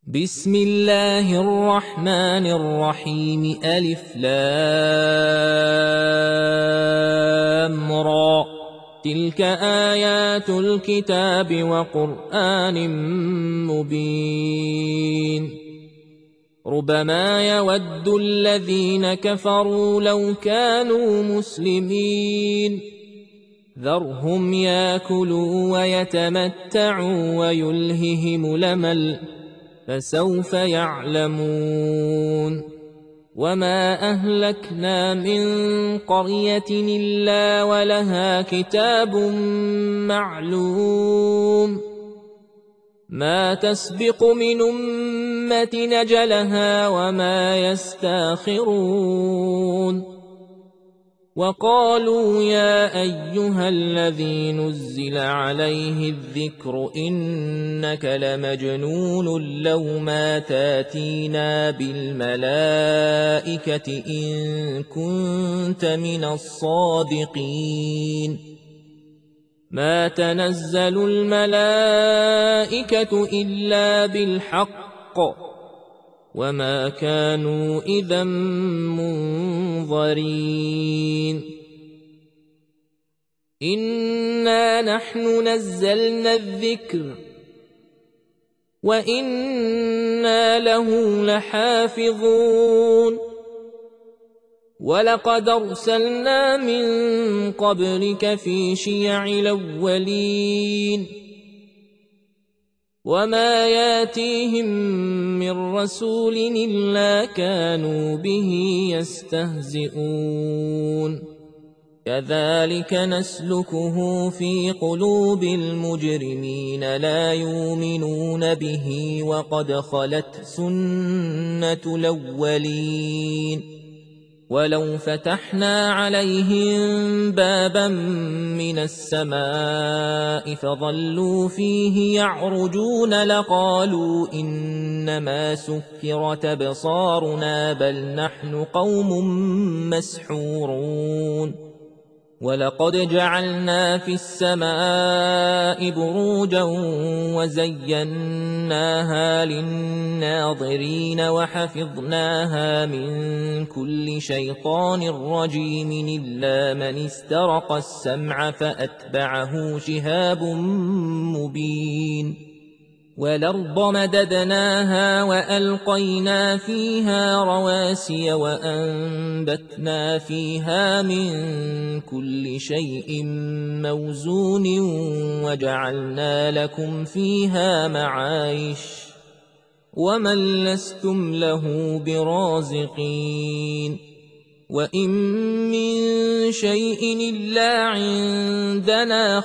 بسم الله الرحمن الرحيم ألف لام را تلك آيات الكتاب وقرآن مبين ربما يود الذين كفروا لو كانوا مسلمين ذرهم ياكلوا ويتمتعوا ويلههم الأمل فسوف يعلمون وما أهلكنا من قرية إلا ولها كتاب معلوم ما تسبق من أمة نجلها وما يستاخرون وقالوا يا أيها الذي نزل عليه الذكر إنك لمجنون لو ما تاتينا بالملائكة إن كنت من الصادقين ما تنزل الملائكة إلا بالحق وما كانوا إذا منظرين إنا نحن نزلنا الذكر وإنا له لحافظون ولقد أرسلنا من قبلك في شيع الأولين وما ياتيهم من رسول إلا كانوا به يستهزئون كذلك نسلكه في قلوب المجرمين لا يؤمنون به وقد خلت سنة الأولين ولو فتحنا عليهم بابا من السماء فظلوا فيه يعرجون لقالوا إنما سكرت أبصارنا بل نحن قوم مسحورون ولقد جعلنا في السماء بروجا وزيناها للناظرين وحفظناها من كل شيطان رجيم إلا من استرق السمع فأتبعه شهاب مبين والأرض مددناها وألقينا فيها رواسي وأنبتنا فيها من كل شيء موزون وجعلنا لكم فيها معايش ومن لستم له برازقين وإن من شيء إلا عندنا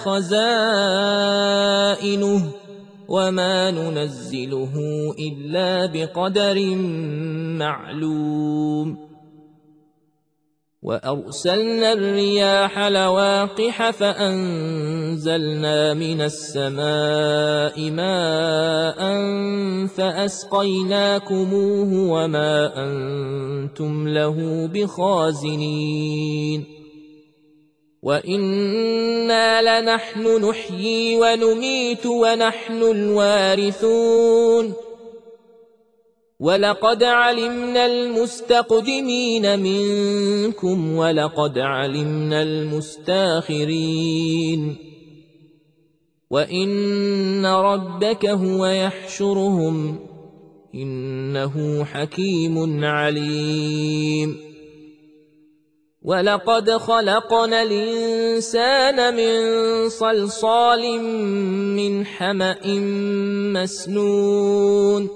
خزائنه وما ننزله إلا بقدر معلوم وأرسلنا الرياح لواقح فأنزلنا من السماء ماء فأسقيناكموه وما أنتم له بخازنين وإنا لنحن نحيي ونميت ونحن الوارثون ولقد علمنا المستقدمين منكم ولقد علمنا المستاخرين وإن ربك هو يحشرهم إنه حكيم عليم ولقد خلقنا الإنسان من صلصال من حمأ مسنون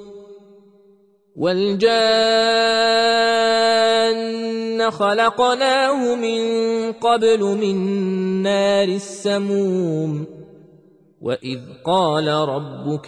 والجان خلقناه من قبل من نار السموم وإذ قال ربك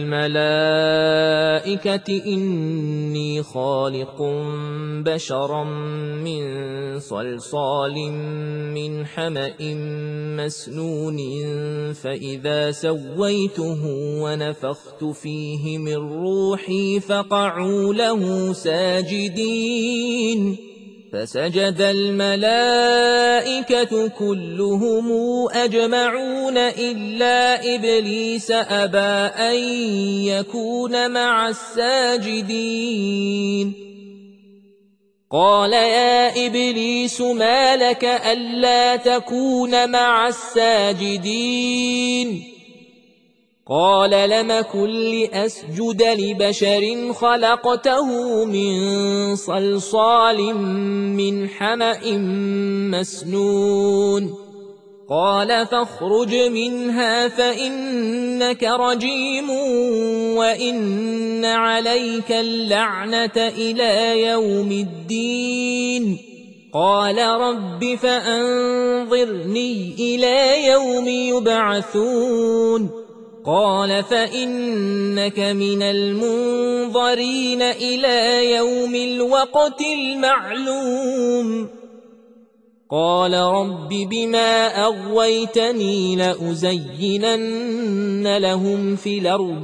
للملائكة إني خالق بشرا من صلصال من حمأ مسنون فإذا سويته ونفخت فيه من روحي فقعوا له ساجدين فسجد الملائكة كلهم أجمعون إلا إبليس أبى أن يكون مع الساجدين قال يا إبليس ما لك ألا تكون مع الساجدين قال لم كن لأسجد لبشر خلقته من صلصال من حمأ مسنون قال فاخرج منها فإنك رجيم وإن عليك اللعنة إلى يوم الدين قال رب فأنظرني إلى يوم يبعثون قال فإنك من المنظرين إلى يوم الوقت المعلوم قال رب بما أغويتني لأزينن لهم في الأرض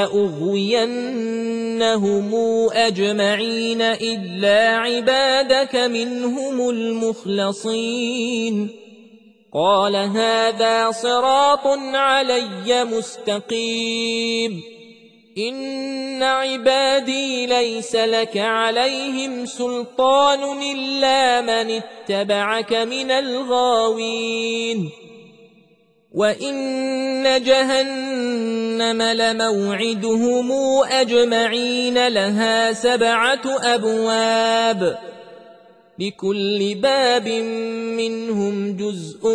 ولأغوينهم أجمعين إلا عبادك منهم المخلصين قال هذا صراط علي مستقيم إن عبادي ليس لك عليهم سلطان إلا من اتبعك من الغاوين وإن جهنم لموعدهم أجمعين لها 7 أبواب لكل باب منهم جزء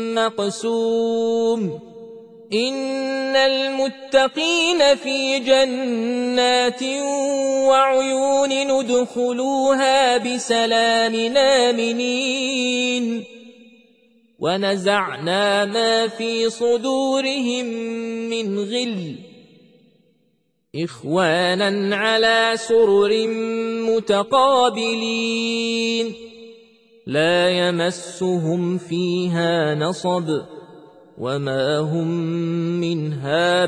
مقسوم إن المتقين في جنات وعيون ندخلوها بسلام آمنين ونزعنا ما في صدورهم من غل إخوانا على سرر متقابلين لا يمسهم فيها نصب وما هم منها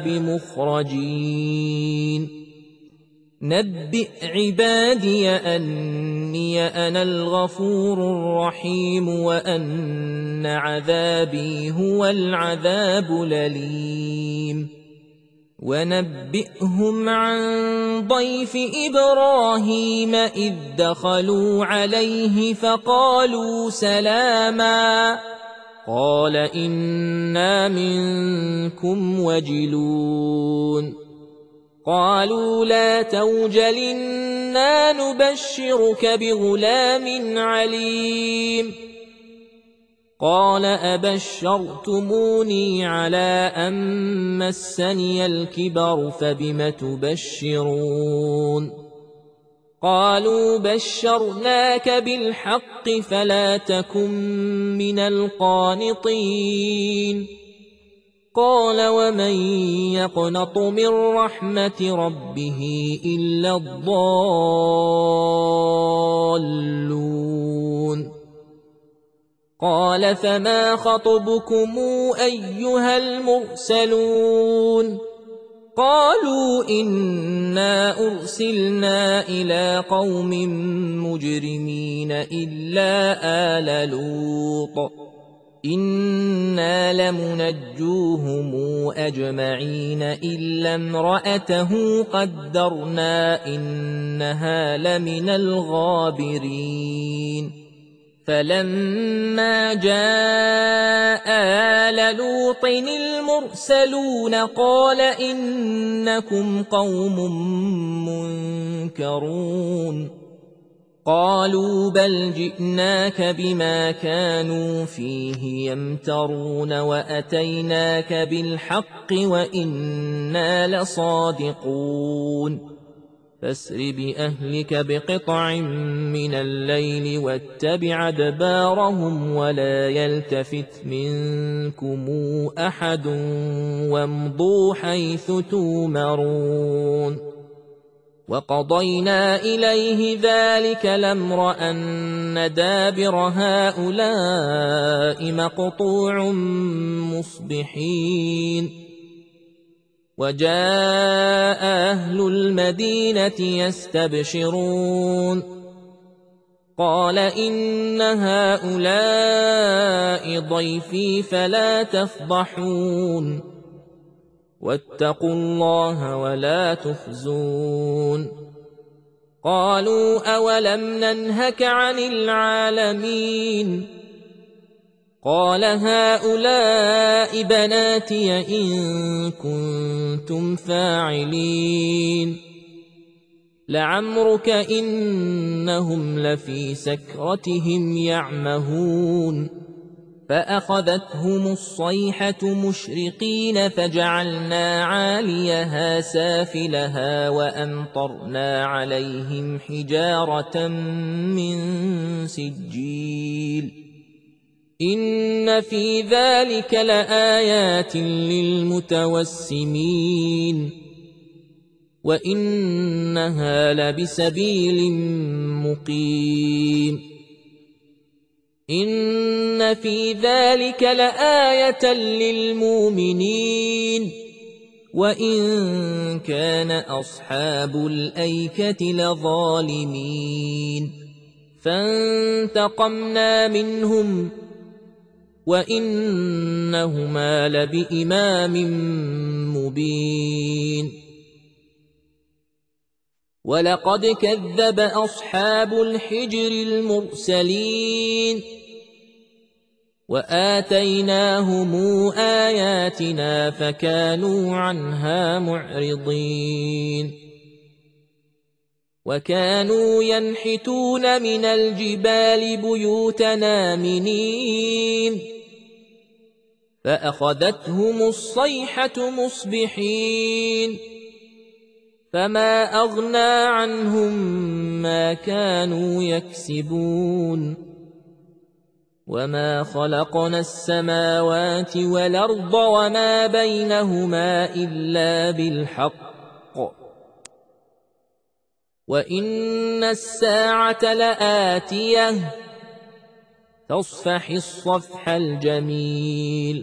بمخرجين نبئ عبادي أني أنا الغفور الرحيم وأن عذابي هو العذاب الأليم ونبئهم عن ضيف إبراهيم إذ دخلوا عليه فقالوا سلاما قال إنا منكم وجلون قالوا لا توجل إنا نبشرك بغلام عليم قال أبشرتموني على أن مسني الكبر فبم تبشرون قالوا بشرناك بالحق فلا تكن من القانطين قال ومن يقنط من رحمة ربه إلا الضالون قال فما خطبكم أيها المرسلون قالوا إنا أرسلنا إلى قوم مجرمين إلا آل لوط إنا لمنجوهم أجمعين إلا امرأته قدرنا إنها لمن الغابرين فلما جاء آل لوط المرسلون قال إنكم قوم منكرون قالوا بل جئناك بما كانوا فيه يمترون وأتيناك بالحق وإنا لصادقون فاسر بأهلك بقطع من الليل واتبع أدبارهم ولا يلتفت منكم أحد وامضوا حيث تومرون وقضينا إليه ذلك الأمر أن دابر هؤلاء مقطوع مصبحين وجاء أهل المدينة يستبشرون قال إن هؤلاء ضيفي فلا تفضحون واتقوا الله ولا تخزون قالوا أولم ننهك عن العالمين قال هؤلاء بناتي إن كنتم فاعلين لعمرك إنهم لفي سكرتهم يعمهون فأخذتهم الصيحة مشرقين فجعلنا عاليها سافلها وأمطرنا عليهم حجارة من سجيل إن في ذلك لآيات للمتوسمين وإنها لبسبيل مقيم إن في ذلك لآية للمؤمنين وإن كان أصحاب الأيكة لظالمين فانتقمنا منهم وإنهما لبإمام مبين ولقد كذب أصحاب الحجر المرسلين وآتيناهم آياتنا فكانوا عنها معرضين وكانوا ينحتون من الجبال بيوتنا آمنين فأخذتهم الصيحة مصبحين فما أغنى عنهم ما كانوا يكسبون وما خلقنا السماوات والأرض وما بينهما إلا بالحق وإن الساعة لآتية فاصفح الصفح الجميل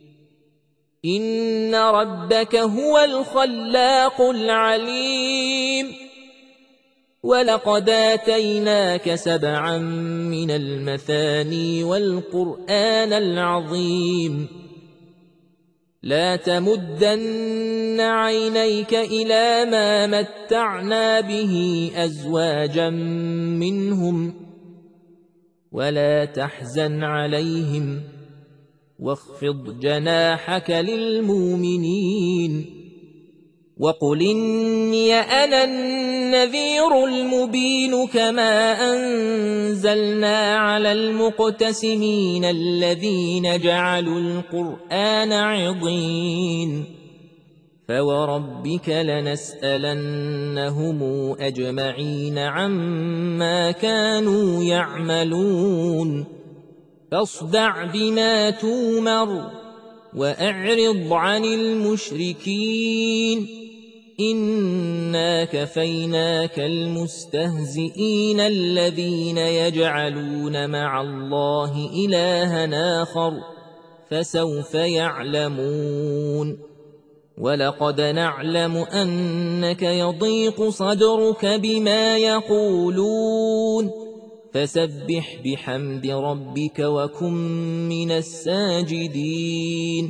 إن ربك هو الخلاق العليم ولقد آتيناك 7 من المثاني والقرآن العظيم لا تمدن عينيك إلى ما متعنا به أزواجا منهم ولا تحزن عليهم واخفض جناحك للمؤمنين وقل إني أنا النذير المبين كما أنزلنا على المقتسمين الذين جعلوا القرآن عضين فوربك لنسألنهم أجمعين عما كانوا يعملون فاصدع بما تومر وأعرض عن المشركين إنا كفيناك المستهزئين الذين يجعلون مع الله إلها آخر فسوف يعلمون ولقد نعلم أنك يضيق صدرك بما يقولون فسبح بحمد ربك وكن من الساجدين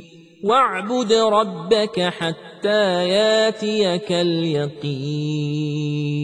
واعبد ربك حتى ياتيك اليقين